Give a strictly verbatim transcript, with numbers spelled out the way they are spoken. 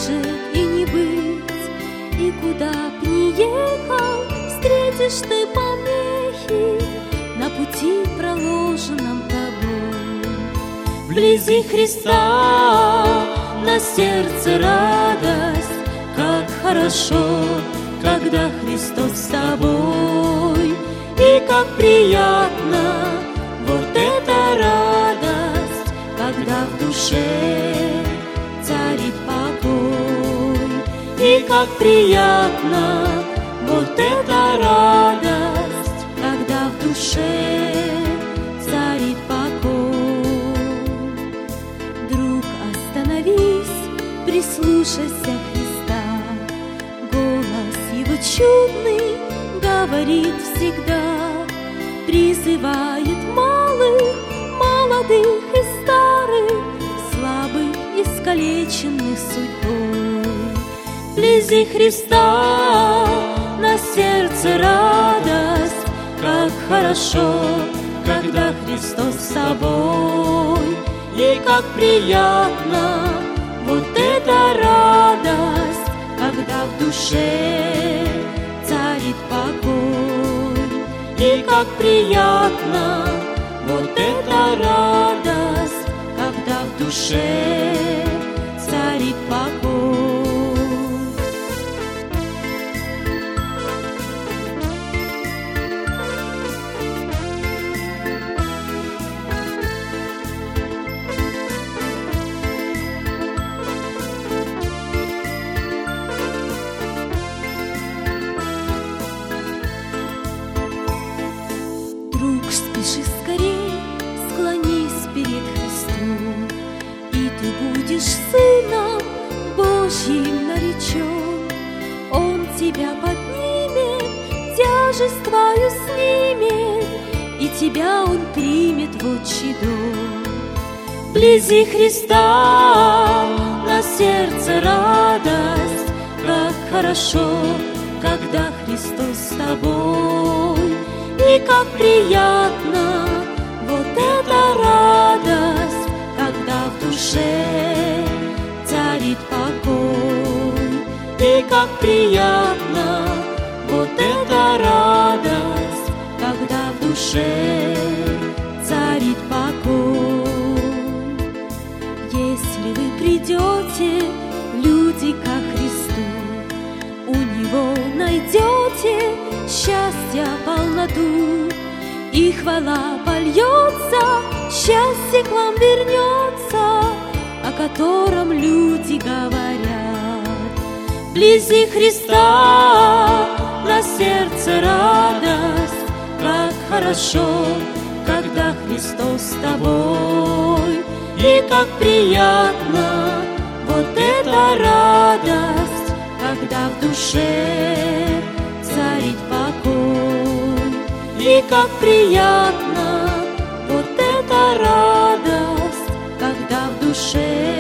может и не быть, и куда б ни ехал, встретишь ты помехи на пути, проложенном тобой. Вблизи Христа на сердце радость, как хорошо, когда Христос с тобой, и как приятно вот эта радость, когда в душе царит покой, и как приятно вот эта радость, когда в душе царит покой. Друг, остановись, прислушайся Христа, голос Его чудный говорит всегда, призывает малых, молодых и старых, слабых, искалеченных судьбой. Вблизи Христа на сердце радость, как хорошо, когда Христос с тобой, и как приятно вот эта радость, когда в душе царит покой, и как приятно вот эта радость, когда в душе царит покой. Друг, спеши скорей, склонись перед Христом, и ты будешь сыном Божьим наречен. Он тебя поднимет, тяжесть твою снимет, и тебя Он примет в отчий дом. Вблизи Христа на сердце радость, как хорошо, когда Христос с тобой, и как приятно вот эта радость, когда в душе царит покой, и как приятно вот эта радость, когда в душе царит покой. Если вы придете, люди, ко Христу, у Него найдете счастья полноту, и хвала польется, счастье к вам вернется, о котором люди говорят. Вблизи Христа на сердце радость, как хорошо, когда Христос с тобой, и как приятно вот эта радость, когда в душе царит покой, и как приятно вот эта радость, когда в душе